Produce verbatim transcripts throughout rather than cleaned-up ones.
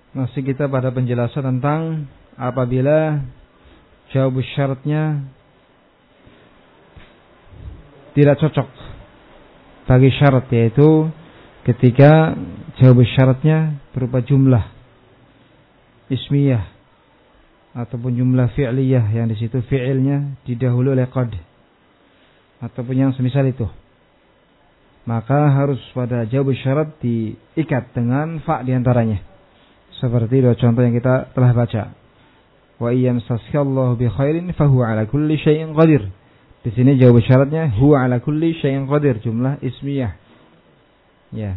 Masih kita pada penjelasan tentang apabila jawab syaratnya tidak cocok bagi syarat, yaitu ketika jawab syaratnya berupa jumlah ismiyah ataupun jumlah fi'liyah yang di situ fi'ilnya didahului oleh qad ataupun yang semisal itu, maka harus pada jawab syarat diikat dengan fa diantaranya, seperti dua contoh yang kita telah baca. Wa iyamsaskallahu bi khairin fahuwa ala kulli syai'in qadir. Di sini jawab syaratnya huwa ala kulli syai'in qadir, jumlah ismiyah. Ya.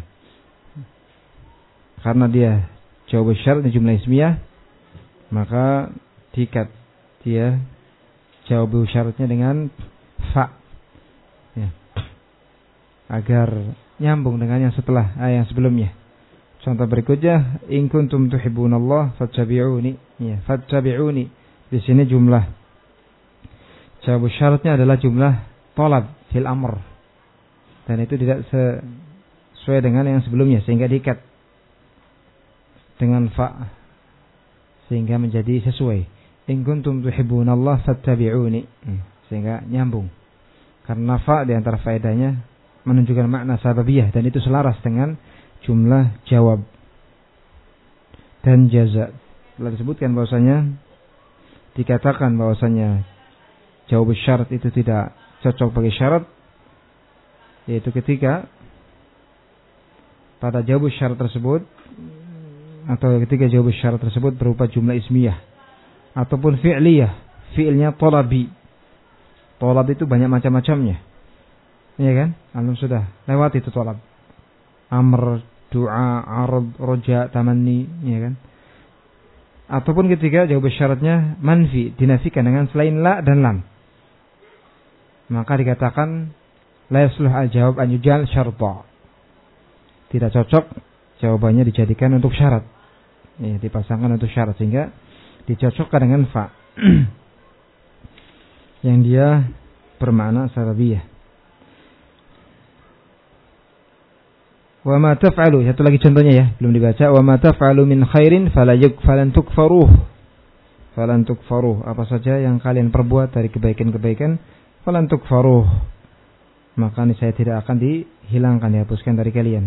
Karena dia jawab syaratnya jumlah ismiyah, maka diikat dia jawab syaratnya dengan fa. Ya. Agar nyambung dengan yang setelah ah, yang sebelumnya. Contoh berikutnya, in kuntum tuhibbunallah fattabi'uni. Ya, fattabi'uni. Di sini jumlah jawab syaratnya adalah jumlah talab fil amr. Dan itu tidak sesuai dengan yang sebelumnya, sehingga diikat dengan fa sehingga menjadi sesuai. In kuntum tuhibbunallah fattabi'uni. Ya, sehingga nyambung. Karena fa di antara faedahnya menunjukkan makna sababiyah, dan itu selaras dengan jumlah jawab dan jaza. Telah disebutkan bahwasanya dikatakan bahwasanya jawab syarat itu tidak cocok bagi syarat, yaitu ketika pada jawab syarat tersebut atau ketika jawab syarat tersebut berupa jumlah ismiyah ataupun fi'liyah, fi'ilnya talabi. Talab itu banyak macam-macamnya, iya kan? Alhamdulillah sudah lewat itu talab, amr, doa, arad, roja, tamanni, iya kan? Ataupun ketika jawab syaratnya manfi, dinafikan dengan selain la dan lam, maka dikatakan la yasluh al-jawab an yujal syarta. Tidak cocok jawabannya dijadikan untuk syarat, ya, dipasangkan untuk syarat, sehingga dicocokkan dengan fa yang dia bermakna sababiyah. Wa ma taf'alu, satu lagi contohnya ya, belum dibaca. Wa ma taf'alu min khairin fala falan tukfaruh. Falan tukfaruh, apa saja yang kalian perbuat dari kebaikan-kebaikan, falan tukfaruh, maka ini saya tidak akan dihilangkan, dihapuskan dari kalian.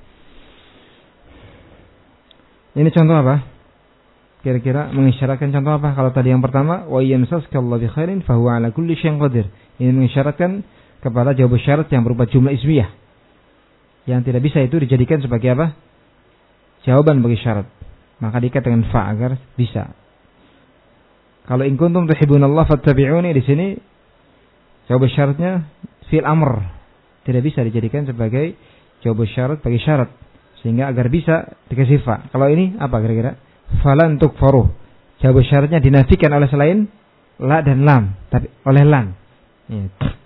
Ini contoh apa? Kira-kira mengisyaratkan contoh apa? Kalau tadi yang pertama, wa yamsaskallahu bi khairin fahuwa ala kulli syai'in qadir. Ini mengisyaratkan kepada jawab syarat yang berupa jumlah ismiyah, yang tidak bisa itu dijadikan sebagai apa? Jawaban bagi syarat. Maka diikat dengan fa agar bisa. Kalau in kuntum tuhibbunallah fattabi'uni, di sini jawab syaratnya fi'il amr, tidak bisa dijadikan sebagai jawab syarat bagi syarat, sehingga agar bisa dikasih fa. Kalau ini apa kira-kira? Falan tukfaruh, jawab syaratnya dinafikan oleh selain la dan lam, tapi oleh lam. Ya.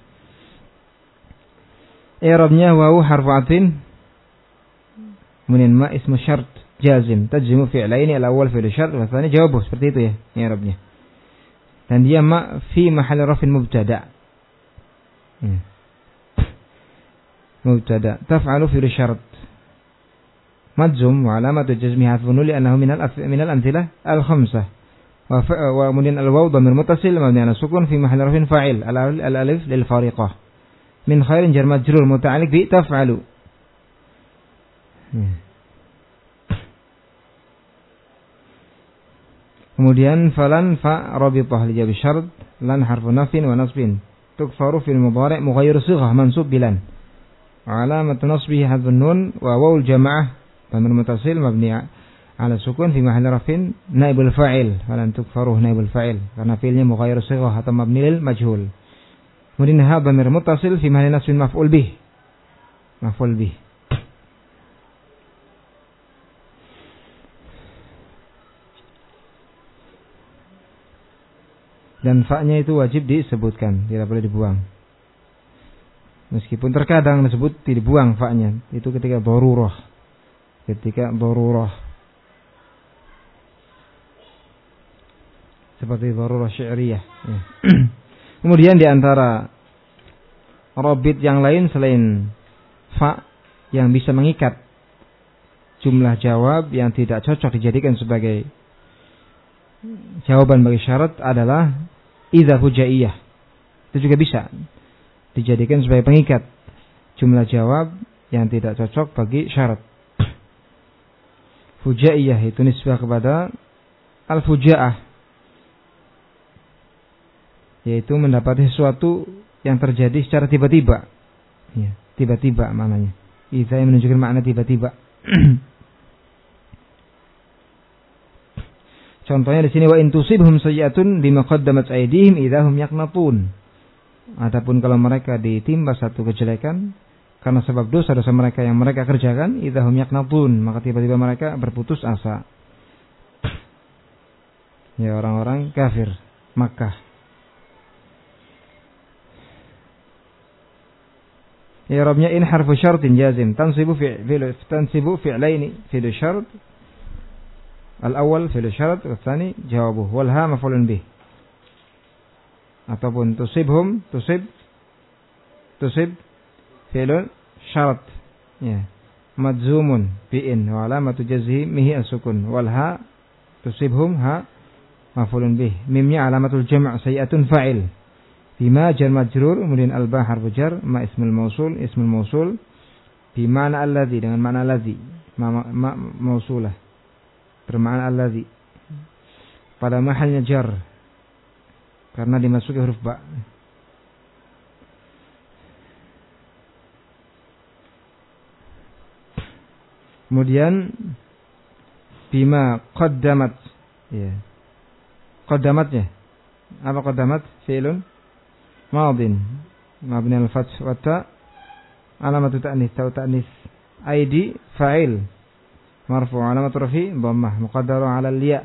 I'rabnya wawu harfu atfin, kemudian ma ismu syart jazim tajzimu fi'laini al-awwal fi'l syart wa tsani jawabuh, seperti itu ya i'rabnya. Dan dia ma fi mahall rafin mubtada. Ya. Mubtada taf'alu fi'l syart majzum wa alamatu jazmihi hadfun li'annahu min al-min al-amthilah al-khamsah. Wa wa kemudian al-wawu dhamir muttasil mabni 'ala sukun fi mahall rafin fa'il, al-alif lil fariqah. Min khairin jar majrur muta'alliq bi taf'alu. Hmm. Kemudian falan fa rabithah li jawab syart, lan harfu nafin wa nasbin. Tukfaru fil mudhari' mughayyir sighah mansub bilan. Alamat nasbihi hadfun nun wa wawul jamaah dhamir muttasil mabni 'ala sukun fi mahalli rafin naibul fa'il. Falan tukfaru naibul fa'il karena fi'ilnya mughayyir sighah atau mabni lil majhul. Kemudian ha dhamir muttasil fi mahalli nasbin maf'ul bih. Maf'ul bih. Dan fa-nya itu wajib disebutkan, tidak boleh dibuang. Meskipun terkadang disebut tidak dibuang fa-nya, itu ketika darurah. Ketika darurah. Seperti darurah syi'riyah. Ya. Kemudian di antara rabit yang lain selain fa yang bisa mengikat jumlah jawab yang tidak cocok dijadikan sebagai jawaban bagi syarat adalah idza fujaiyah. Itu juga bisa dijadikan sebagai pengikat jumlah jawab yang tidak cocok bagi syarat. Fujaiyah itu nisbah kepada al-fujaah, yaitu mendapati sesuatu yang terjadi secara tiba-tiba. Ya, tiba-tiba maknanya. Idza yang menunjukkan makna tiba-tiba. Contohnya di sini wa in tusibhum sayyi'atun bima qaddamat aydihim idahum yaqnatun. Adapun kalau mereka ditimpa satu kejelekan karena sebab dosa-dosa mereka yang mereka kerjakan, idahum yaqnatun, maka tiba-tiba mereka berputus asa. Ya, orang-orang kafir Makkah. I'rabnya in harfu syartin jazim tansibu fi'l tansibu fi'laini fi'l syart. Al-awwal fi'l syarat, al-tsani jawabuh, wal ha maf'ulun bih. Ataupun tusibhum, tusib tusib fi'l syarat. Ya. Madzumun bi'in wa alamatu jazmihi as-sukun. Wal ha tusibhum ha maf'ulun bih. Mimnya alamatul jam' sayyi'atun fa'il. Bima jar majrur, kemudian al-ba harfu jar, ma ismul mausul, ismul mausul bi ma'na alladzi, dengan makna alladzi, ma, ma mausulah, bermakna alladzi, pada mahalnya jar karena dimasuki huruf ba. Kemudian bima qaddamat, ya. Qaddamatnya apa qaddamat? Fi'lun madin mabni al-fath wa ta alamatu ta'nis, ta ta'nis, aidi fa'il marfu' alamatu rafi dhammah muqaddaru 'ala al-ya.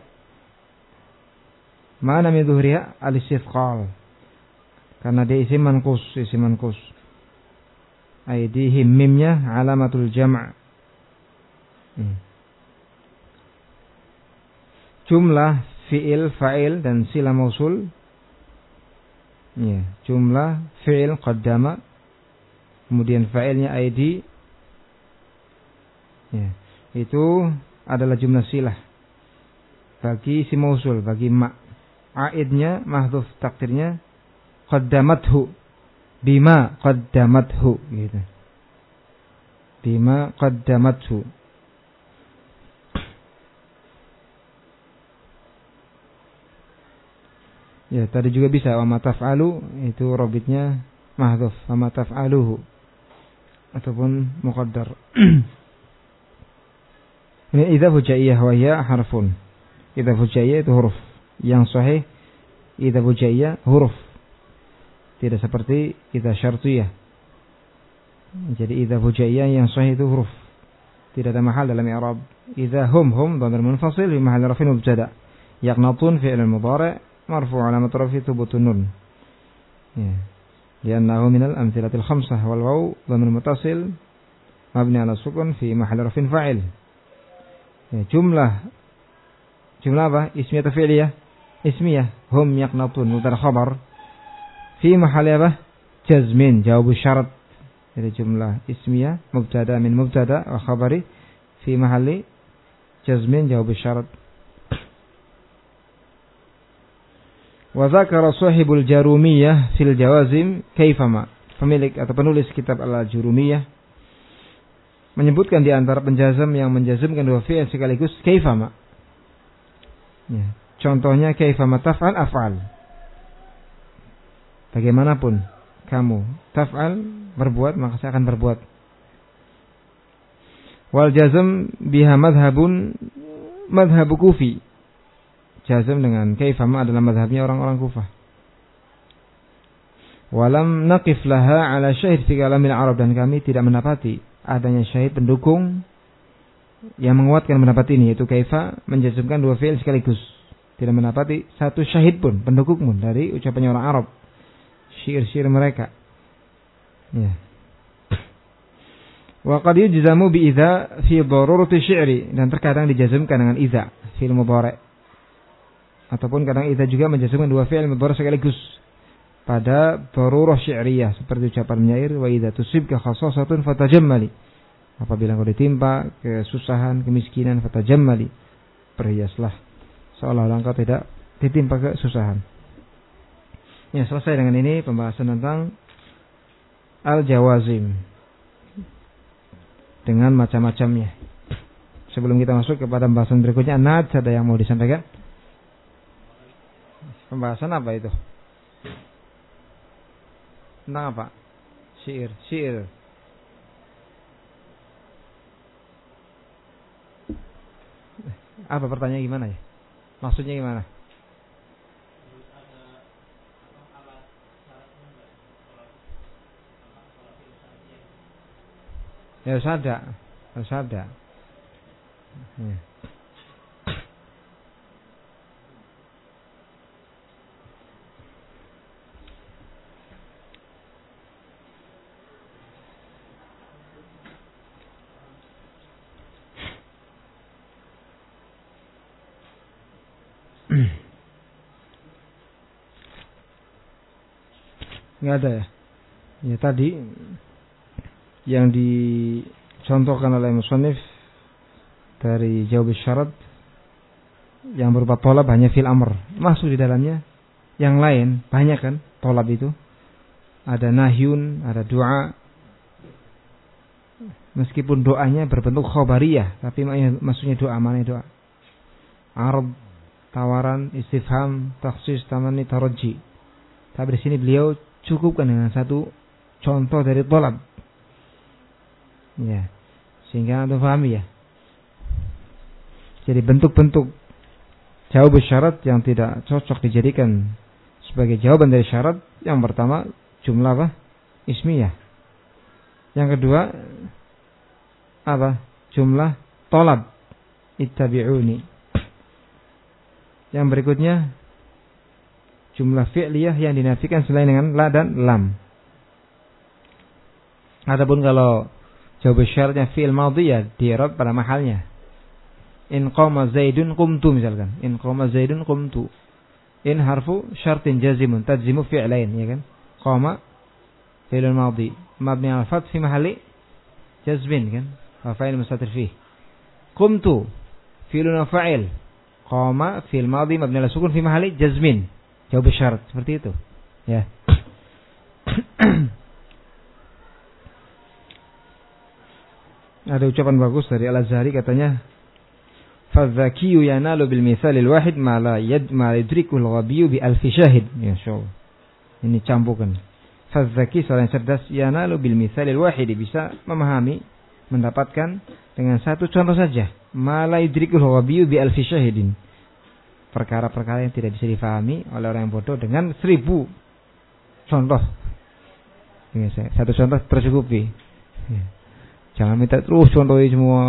Mana min dhuhriha al-istithqal, karena dia isim manqus, isim manqus. Aidihim, mimnya alamatul jam'. hmm. Jumlah fi'il, fa'il dan sila mausul. Ya, jumlah fi'il qaddama, kemudian fa'ilnya aidi. Ya, itu adalah jumlah silah bagi si mausul, bagi ma. Aidnya mahdhuf, takdirnya qaddamathu, bima qaddamathu, gitu. Bima qaddamathu. Ya, tadi juga bisa wa ma taf'alu, itu robitnya mahdhuf, wa ma taf'aluhu ataupun muqaddar. Ini idza fujaiyah wa hiya harfun. Idza fujaiyah itu huruf. Yang sahih idza fujaiyah huruf. Tidak seperti idza syartiyah. Jadi idza fujaiyah yang sahih itu huruf. Tidak ada mahal dalam i'rab. Idza hum hum dhamir munfasil fi mahall raf'in mubtada. Yaqnatun fi'l mudhari' marfu' alamat rafi' thubutun nun. Ya. Li'annahu min al-amthilatil khamsah wal waw dhamir muttasil mabni 'ala sukun fi mahall raf'in fa'il. Ya, jumlah jumlah apa? Ismiyah atau fi'liyah? Ismiyah. Hum yaqnatun mubtada khabar fi mahall apa? Jazmin, jawab syarat. Jadi jumlah ismiyah mubtada min mubtada wa khabari fi mahalli jazmin jawab syarat. Wa dzakara sahibul jarumiyah fil jawazim kaifama. Pemilik atau penulis kitab al-Jurumiyah menyebutkan di antara penjazam yang menjazmkan dua fi'il sekaligus kaifama. Ya, contohnya kaifama taf'al af'al. Bagaimanapun kamu taf'al, berbuat, maka saya akan berbuat. Wal jazm biha madhabun madhabu kufi. Jazm dengan kaifama adalah madhabnya orang-orang Kufah. Walam naqif laha ala syahid fi kalamil Arab, dan kami tidak mendapati adanya syahid pendukung yang menguatkan pendapat ini, yaitu kaifa menjazmkan dua fi'il sekaligus. Tidak mendapati satu syahid pun, pendukung pun dari ucapannya orang Arab, syair-syair mereka. Ya. Wa qad yujzamu bi idza fi darurati syi'ri, dan terkadang dijazmkan dengan idza fi'il mudhari'. Ataupun kadang idza juga menjazmkan dua fi'il mudhari' sekaligus pada darurah syi'riyah, seperti ucapan penyair wa idza tusibka khassasatun fatajammali. Apabila engkau ditimpa kesusahan, kemiskinan, fatajammali, berhiaslah seolah-olah engkau tidak ditimpa kesusahan. Ya, selesai dengan ini pembahasan tentang al-jawazim dengan macam-macamnya. Sebelum kita masuk kepada pembahasan berikutnya, Nats, ada yang mau disampaikan? Pembahasan apa itu? Tentang apa? Syair, syair. Apa pertanyaan gimana ya? Maksudnya gimana? Ya harus ada, harus ada. Ya. Nggak ada ya? Ya tadi yang dicontohkan oleh musannif dari jawab syarat yang berupa tolab hanya fil amr, masuk di dalamnya. Yang lain banyak kan tolab itu, ada nahyun, ada doa, meskipun doanya berbentuk khobariyah, tapi maksudnya doa, mana doa? Arab, tawaran, istifham, takhsis, tamanni, taraji. Tapi di sini beliau cukupkan dengan satu contoh dari tolab. Ya, sehingga Anda pahami ya. Jadi bentuk-bentuk jawab syarat yang tidak cocok dijadikan sebagai jawaban dari syarat. Yang pertama jumlah apa? Ismiyah. Yang kedua apa? Jumlah tolab. Ittabi'uni. Yang berikutnya jumlah fi'liyah yang dinafikan selain dengan la dan lam. Adapun kalau jawab syaratnya fi'il madhi ya di-i'rab pada mahalnya. In qama Zaidun qumtu misalkan. In qama Zaidun qumtu. In harfu syartin jazimun tajzimu fi'lain ya kan. Qama fi'il madhi mabni al fath fi mahalli jazmin kan. Wa fa'il mustatir fihi. Qumtu fi'lun fa'il. Qama fi'il madhi mabni al sukun fi mahalli jazmin. Jawab syarat seperti itu. Ya. Ada ucapan bagus dari Al-Azhari katanya, "Fadzakiyu yanalu bil mitsalil wahid ma la yad ma yudrikul ghabiyyu bi alfi syahid." Masyaallah. Ini campukan. Fadzaki seorang cerdas yanalu bil mitsalil wahid, bisa memahami, mendapatkan dengan satu contoh saja. Ma la yudrikul ghabiyyu bi alfi syahidin. Perkara-perkara yang tidak bisa difahami oleh orang yang bodoh dengan seribu contoh. Satu contoh tercukupi. Jangan minta terus contohnya semua.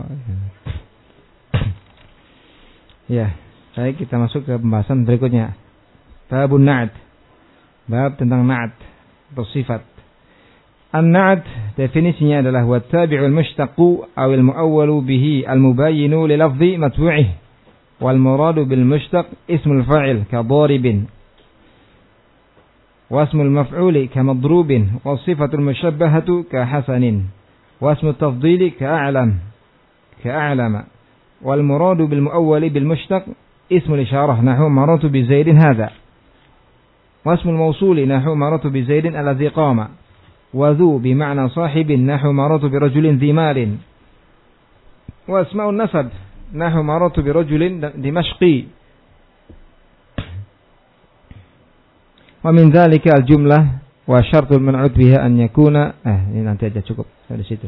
Ya, baik, kita masuk ke pembahasan berikutnya. Babun na'at. Bab tentang na'at atau sifat. An-na'at definisinya adalah wa tabi'ul mushtaqu awil mu'awwalu bihi al-mubayyinu li lafzi matbu'ih. Wal muradu bil mushtaq ismul fa'il ka daribin. Wa ismul maf'uli ka madrubin. Wa sifatul musyabbahatu ka hasanin. واسم التفضيل كأعلم كأعلم والمراد بالمؤول بالمشتق اسم الإشارة نحو مررت بزيد هذا واسم الموصول نحو مررت بزيد الذي قام وذو بمعنى صاحب نحو مررت برجل ذي مال واسماء النسب نحو مررت برجل دمشقي ومن ذلك الجملة وشرط المنعوت بها أن يكون eh ini nanti aja cukup dari situ.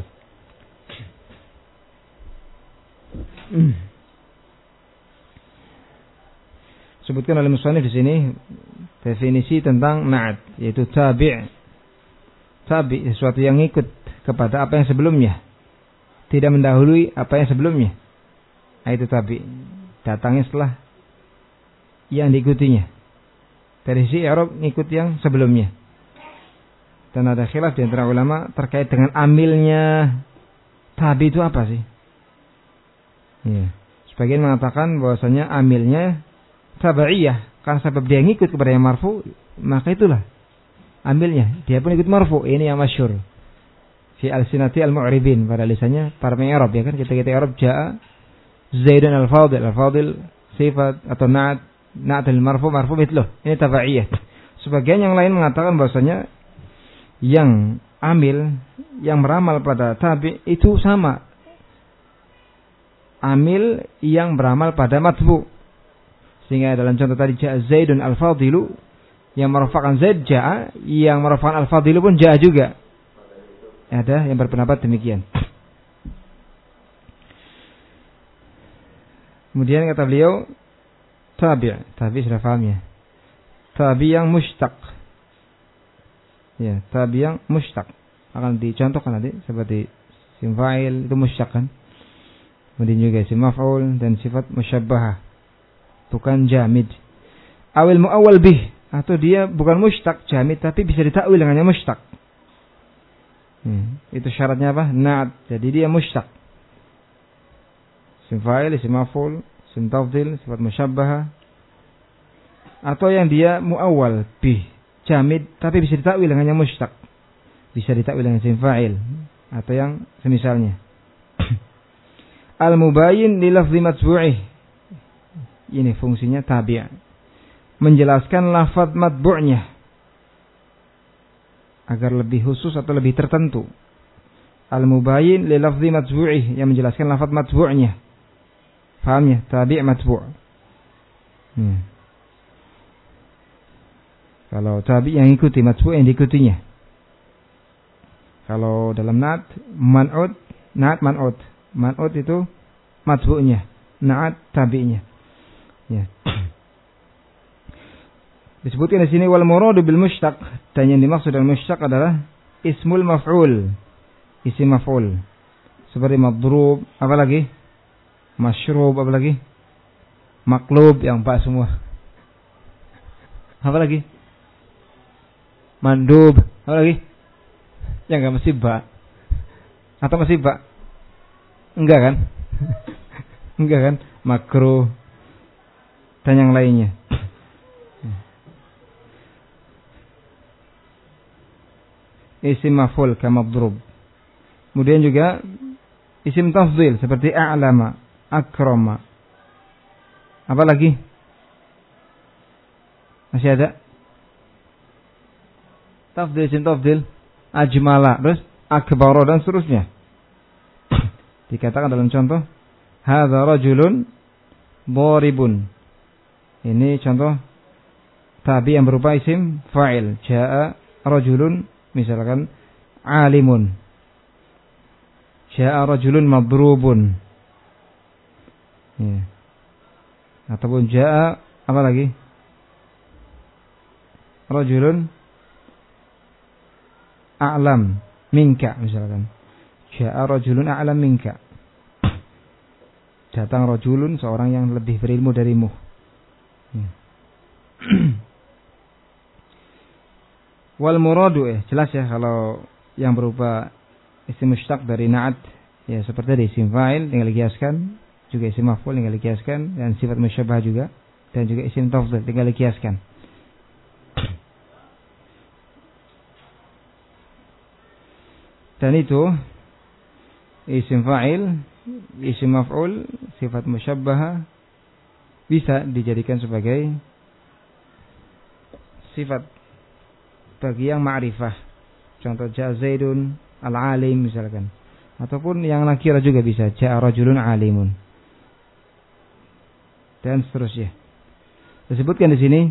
Sebutkan oleh musannif di sini definisi tentang na'at, yaitu tabi'. Tabi' sesuatu yang ikut kepada apa yang sebelumnya, tidak mendahului apa yang sebelumnya. Nah, itu tabi'. Datangnya setelah yang diikutinya. Dari sisi i'rab ngikut yang sebelumnya. Dan ada khilaf di antara ulama terkait dengan amilnya tabi itu apa sih? Ya. Sebagian mengatakan bahwasanya amilnya tabaiyah, karena sebab dia ngikut kepada yang marfu, maka itulah amilnya. Dia pun ikut marfu. Ini yang masyhur. fi al-sinati al-mu'ribin, pada lisannya para pengarab ya kan, kita kita Arab jaa Zaidun al-fadil, al-fadil sifat atau na'at, na'at al-marfu marfu mithluh. Ini tabaiyah. Sebagian yang lain mengatakan bahwasanya yang amil, yang meramal pada tabi itu sama amil yang beramal pada matbu. Sehingga dalam contoh tadi jaa Zaidun al-fadilu, yang merafakan Zaid jaa, yang merafakan al-fadilu pun jaa juga. Ada yang berpendapat demikian. Kemudian kata beliau tabi', tabi' sudah paham ya. Tabi yang mushtaq. Ya, tabi yang mushtaq. Akan dicontohkan nanti seperti sim fa'il itu mushtaq kan. Kemudian juga isim maf'ul dan sifat musyabbahah, bukan jamid. Awil mu'awwal bih, atau dia bukan mushtaq jamid tapi bisa ditakwil dengannya mushtaq. Hmm, itu syaratnya apa? Na'at. Jadi dia mushtaq. Isim fa'il, isim maf'ul, isim tafdhil, sifat musyabbahah. Atau yang dia mu'awwal bih, jamid tapi bisa ditakwil dengannya mushtaq. Bisa ditakwil dengan isim fa'il atau yang semisalnya. Al-mubayyin li lafzi matbu'ih. Ini fungsinya tabi'. Menjelaskan lafaz matbu'nya agar lebih khusus atau lebih tertentu. Al-mubayyin li lafzi matbu'ih, yang menjelaskan lafaz matbu'nya. Paham ya? Tabi' matbu'. Hmm. Kalau tabi' yang ikuti, matbu' yang diikutinya. Kalau dalam na'at man'ud, na'at man'ud. Man'ud itu matbu'nya, na'at tabi'nya. Ya. Disebutkan di sini wal muradu bil mushtaq, dan yang dimaksud dengan mushtaq adalah ismul maf'ul, isim maf'ul. Seperti madrub, apa lagi? Masyrub, apa lagi? Maklub, yang pak semua. Apa lagi? Mandub, apa lagi? Yang enggak mesti ba. Atau mesti ba? Enggak kan? Enggak kan? Makruh dan yang lainnya. Isim maf'ul kama madrub. Kemudian juga isim tafdhil seperti a'lama, akrama. Apa lagi? Masih ada? Tafdhil, isim tafdhil, ajmala, terus akbara dan seterusnya. Dikatakan dalam contoh hadza rajulun dharibun. Ini contoh tabi yang berupa isim fa'il. Jaa rajulun, misalkan alimun. Jaa rajulun madrubun. Ya. Ataupun jaa apa lagi? Rajulun a'lam minka, misalkan. Jaa rajulun a'lam minka. Datang rajulun, seorang yang lebih berilmu darimu. Ya. Wal muradu, eh jelas ya kalau yang berupa isim mushtaq dari na'at, ya seperti di isim fa'il tinggal dikiaskan, juga isim maf'ul tinggal dikiaskan, dan sifat musyabbah juga, dan juga isim tafdhil tinggal dikiaskan. Dan itu isim fa'il, isim maf'ul, sifat musyabbah bisa dijadikan sebagai sifat bagi yang ma'rifah. Contoh jaa Zaidun al-alim misalkan. Ataupun yang nakirah juga bisa, jaa rajulun alimun. Dan seterusnya. Disebutkan di sini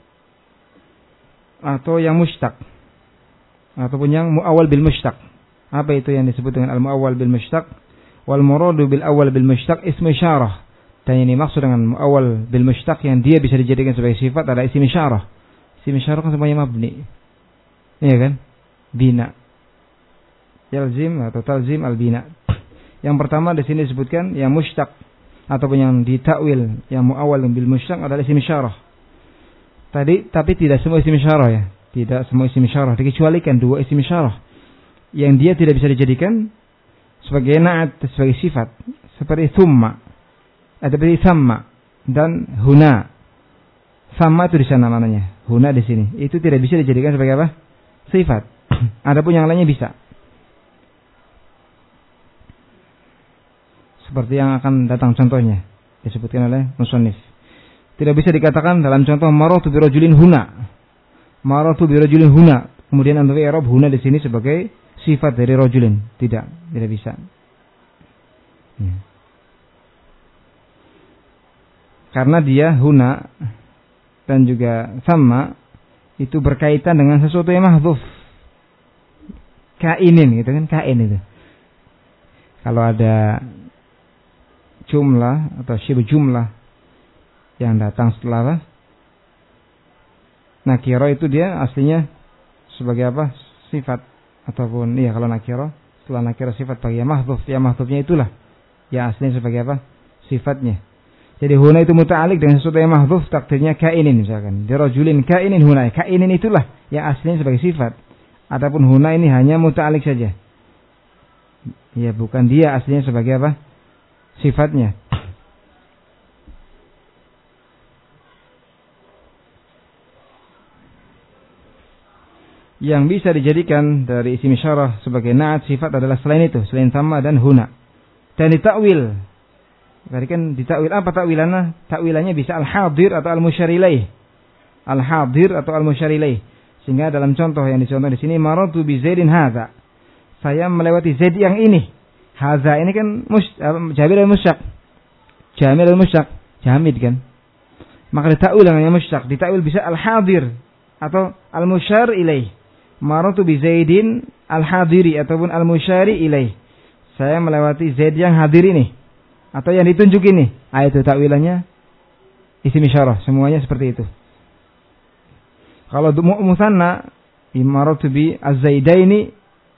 atau yang mushtaq ataupun yang muawwal bil mushtaq. Apa itu yang disebut dengan al-muawwal bil mushtaq? Wal muradu bil awwal bil mushtaq ismu isyarah. Dan ini maksud dengan muawwal bil mushtaq yang dia bisa dijadikan sebagai sifat adalah isim isyarah. Isim isyarah kan semuanya mabni. Iya kan? Bina. Yalzim atau talzim al-bina. Yang pertama di sini disebutkan yang mushtaq ataupun yang ditakwil, yang muawwal bil mushtaq adalah isim isyarah. Tadi tapi tidak semua isim isyarah ya. Tidak semua isim isyarah, dikecualikan dua isim isyarah yang dia tidak bisa dijadikan sebagai na'at, sebagai sifat, seperti thumma, ada seperti thamma dan huna. Sama itu di sana mananya, huna di sini. Itu tidak bisa dijadikan sebagai apa? Sifat. Adapun yang lainnya bisa. seperti yang akan datang contohnya disebutkan oleh musannif. Tidak bisa dikatakan dalam contoh maratu bi rajulin huna. Maratu bi rajulin huna. Kemudian antum i'rab huna di sini sebagai sifat dari rajulin. Tidak, tidak bisa. Ya. Karena dia huna dan juga sama itu berkaitan dengan sesuatu yang mahdzuf. Kainin gitu kan, kain itu. Kalau ada jumlah atau syibh jumlah yang datang setelah apa? Nakiro itu dia aslinya sebagai apa? Sifat ataupun iya kalau nakiro setelah nakiro sifat bagi yang mahdzuf, yang mahdzufnya itulah yang aslinya sebagai apa? Sifatnya. Jadi huna itu muta'alliq dengan sesuatu yang mahdzuf, takdirnya kainin misalkan. Dirajulin kainin huna, kainin itulah yang aslinya sebagai sifat. Adapun huna ini hanya muta'alliq saja. Ya bukan dia aslinya sebagai apa? Sifatnya. Yang bisa dijadikan dari isim isyarah sebagai na'at sifat adalah selain itu, selain sama dan huna. Dan ditakwil. Tadi kan ditakwil apa takwilannya? Takwilannya bisa al-hadir atau al-musyar ilaih. Al-hadir atau al-musyar ilaih. Sehingga dalam contoh yang dicontoh di sini maratu bi Zaidin hadza. Saya melewati Zaid yang ini. Hadza ini kan mus, jamil al-musyaq. Jamil al-musyaq, jamid kan. Maka ditakwil dengan musyaq, ditakwil bisa al-hadir atau al-musyar ilaih. Maratu bi Zaidin al-hadiri ataupun al-musyari ilaih. Saya melewati Zaid yang hadir ini atau yang ditunjuk ini. Ah itu takwilannya isim isyarah, semuanya seperti itu. Kalau musanna maratu bi az-Zaidaini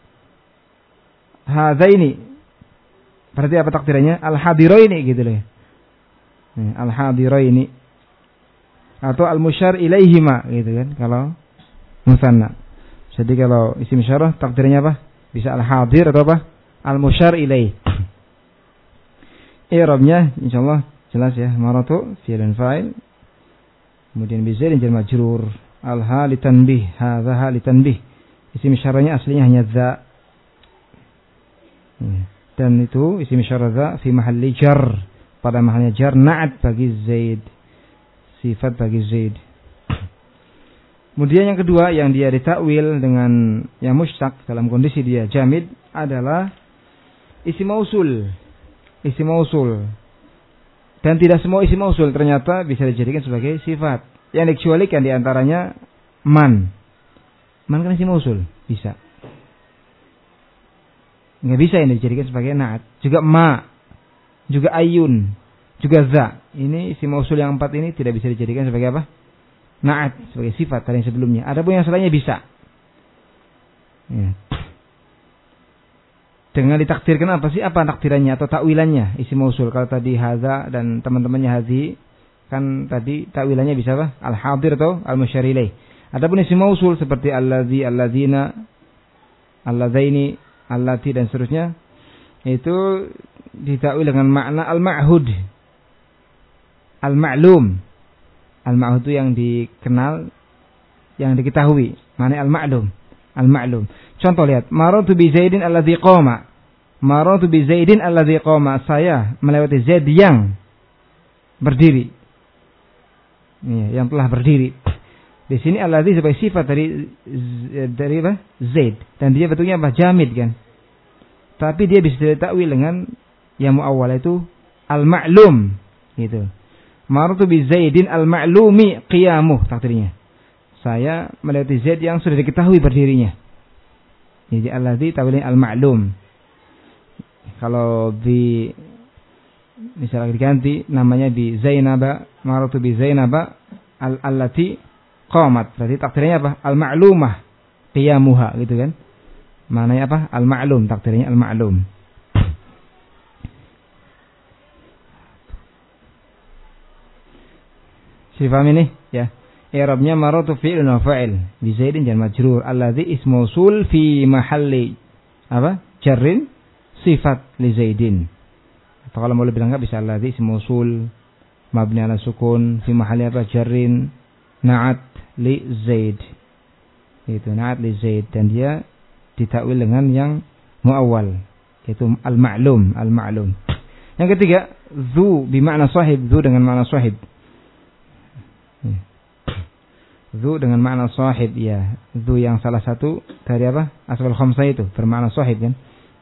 hadzaini. Berarti apa takdirannya? Al-hadiraini gitu loh. Al-hadiraini atau al-musyar ilaihima gitu kan kalau musanna. Jadi kalau isim isyarah takdirnya apa? Bisa al-hadir atau apa? Al-musyar ilaih. I'rabnya insyaallah jelas ya. Maratu fi'lun fa'il. Kemudian bi Zaidin jar majrur. Al-ha li tanbih, hadza ha li tanbih. Isim isyarahnya aslinya hanya za. Dan itu isim isyarah za fi mahalli jar. Pada mahalnya jar na'at bagi Zaid. Sifat bagi Zaid. Kemudian yang kedua yang dia ditakwil dengan yang mushtaq dalam kondisi dia jamid adalah isim mausul. Isim mausul. Dan tidak semua isim mausul ternyata bisa dijadikan sebagai sifat. Yang dikecualikan diantaranya man. Man kan isim mausul. Bisa. Nggak bisa yang dijadikan sebagai naat. Juga ma. Juga ayun. Juga za. Ini isim mausul yang empat ini tidak bisa dijadikan sebagai apa? Naat. Sebagai sifat dari yang sebelumnya. Adapun yang selainnya bisa. Ya. Dengan ditakdirkan apa sih? Apa takdirannya atau takwilannya? Isim mausul. Kalau tadi hadza dan teman-temannya hadzi. Kan tadi takwilannya bisa apa? Al-hadir atau al-musyar ilaih. Adapun isim mausul seperti alladzi, alladzina, alladzaini, allati dan seterusnya. Itu ditakwil dengan makna al-ma'hud. Al-ma'lum. Al-ma'hud itu yang dikenal, yang diketahui. Mana al-ma'lum? Al-ma'lum. Contoh lihat, maratu bi Zaidin alladzi qama. Maratu bi Zaidin alladzi qama. Saya melewati Zaid yang berdiri. Ya, yang telah berdiri. Di sini alladzi sebagai sifat dari dari apa? Zaid dan dia bentuknya apa? Jamid kan. Tapi dia bisa ditakwil dengan yang muawwal itu al-ma'lum gitu. Maratu bi Zaidin al-ma'lumi qiyamuh takdirnya. Saya melewati Zaid yang sudah diketahui berdirinya. Jadi alladzi tawilnya al-ma'lum. Kalau di misalnya diganti namanya di Zainaba, maratu bi Zainaba al-allati qamat. Berarti takdirnya apa? Al-ma'lumah qiyamuha gitu kan. Maknanya apa? Al-ma'lum, takdirnya al-ma'lum. Sifat ini ya. I'rabnya maratu fi'lun wa fa'il bi Zaidin jar majrur alladzi ismu mausul fi mahalli apa? Jarrin sifat li Zaidin. Atau kalau mau lebih lengkap bisa alladzi ismu mausul mabni ala sukun fi mahalli apa? Jarrin na'at li Zaid. Itu na'at li Zaid dan dia ditakwil dengan yang muawwal yaitu al-ma'lum, al-ma'lum. Yang ketiga, zu bimakna sahib, zu dengan makna sahib. Zu dengan makna sahib, ya. Zu yang salah satu dari apa? Asmaul khamsah itu bermakna sahib kan?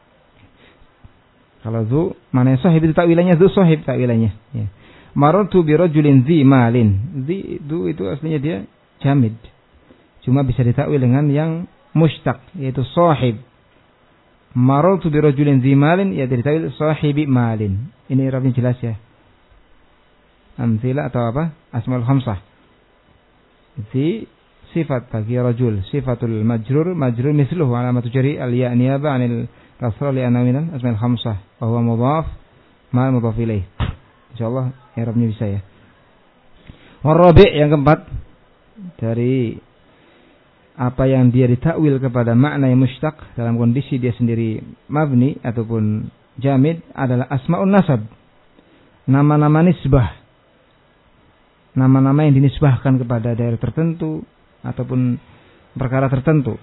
Kalau zu makna sahib itu takwilannya zu sahib takwilannya. Ya. Marartu bi rajulin zi malin. Zi zu itu aslinya dia jamid. Cuma bisa ditakwil dengan yang mushtaq yaitu sahib. Marartu bi rajulin zi malin ya ditakwil sahibi malin. Ini i'rabnya jelas ya. Amthila atau apa? Asmaul khamsah. Zi sifat bagi rajul, sifatul majrur, majrur misluhu alamatu jari al-ya niyaba 'anil kasrah li anna min asmaul khamsah wa huwa mudhaf ma mudhaf ilaih. Insyaallah i'rabnya bisa ya. Warabi' yang keempat dari apa yang dia ditakwil kepada makna yang mushtaq dalam kondisi dia sendiri mabni ataupun jamid adalah asmaun nasab. Nama-nama nisbah. Nama-nama yang dinisbahkan kepada daerah tertentu ataupun perkara tertentu.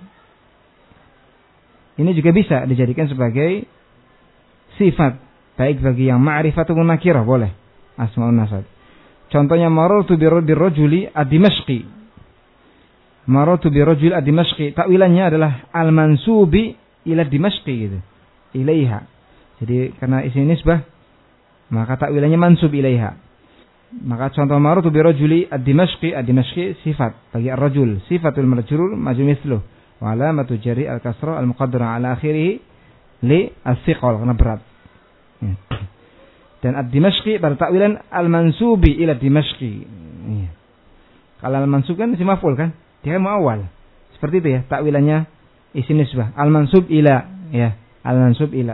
Ini juga bisa dijadikan sebagai sifat baik bagi yang ma'rifah ataupun nakirah boleh asmaun nasab. Contohnya marartu birrajuli ad-dimashqi. Marartu birrajuli ad-dimashqi. Takwilannya adalah al-mansubi ila dimashqi gitu. Ilaiha. Jadi karena isim nisbah maka takwilannya mansub ilaiha. Maka contoh marartu birrajuli ad-dimashqi, ad-dimashqi sifat bagi ar-rajul, sifatul majrur majrur misluh. Wa alamatu jari al-kasrah al-muqaddara ala akhirih li as-siqal karena berat. Ya. Dan ad-dimashqi pada takwilan al-mansubi ila dimashqi. Ya. Kalau al-mansub kan isim maf'ul kan? Dia kan muawwal. Seperti itu ya, takwilannya isim nisbah. Al-mansub ila, ya, al-mansub ila.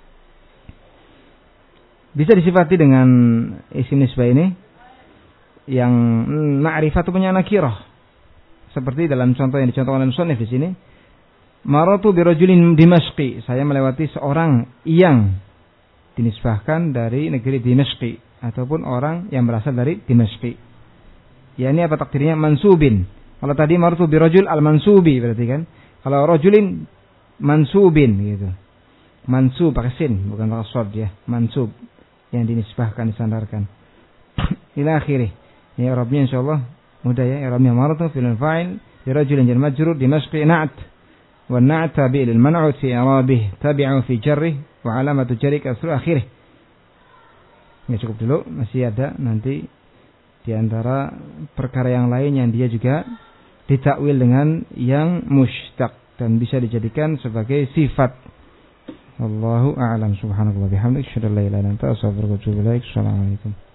Bisa disifati dengan isim nisbah ini yang ma'rifah atau punya nakirah. Seperti dalam contoh yang dicontohkan oleh musannif di sini. Maratu bi rajulin dimashqi. Saya melewati seorang yang dinisbahkan dari negeri Dimashqi ataupun orang yang berasal dari Dimashqi. Ya ini apa takdirnya? Mansubin. Kalau tadi maratu bi rajul al-mansubi berarti kan. Kalau rajulin mansubin gitu. Mansub pakai sin bukan pakai shad ya. Mansub yang dinisbahkan disandarkan. Ila akhirih. Ya i'rabnya insyaallah mudah ya. I'rabnya maratu fil fa'il bi rajulin jar majrur Dimashqi na'at. Wa na'at tabi' lil man'ut fi i'rabih tabi'u fi jarrih wa alamatu jarri kasru akhirih. Ya cukup dulu, masih ada nanti di antara perkara yang lain yang dia juga ditakwil dengan yang mushtaq dan bisa dijadikan sebagai sifat. Wallahu a'lam. Subhanallah bihamdihi asyhadu an la ilaha illa anta astaghfiruka wa atubu ilaik. Assalamualaikum.